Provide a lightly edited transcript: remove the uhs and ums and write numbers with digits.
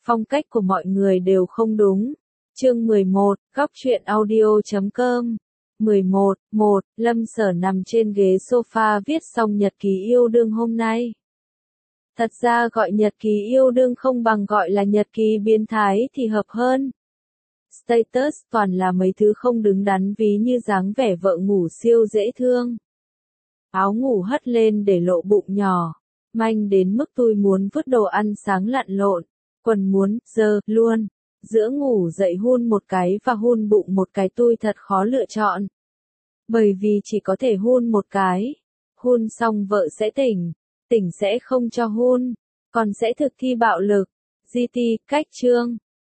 Phong cách của mọi người đều không đúng. Chương 11, góc truyện audio.com 11. Lâm Sở nằm trên ghế sofa viết xong nhật ký yêu đương hôm nay. Thật ra gọi nhật ký yêu đương không bằng gọi là nhật ký biến thái thì hợp hơn. Status toàn là mấy thứ không đứng đắn, ví như dáng vẻ vợ ngủ siêu dễ thương. Áo ngủ hất lên để lộ bụng nhỏ, manh đến mức tôi muốn vứt đồ ăn sáng lặn lộn, quần muốn dơ luôn. Giữa ngủ dậy hun một cái và hun bụng một cái tôi thật khó lựa chọn. Bởi vì chỉ có thể hun một cái. Hun xong vợ sẽ tỉnh sẽ không cho hun, còn sẽ thực thi bạo lực. GT, cách chương.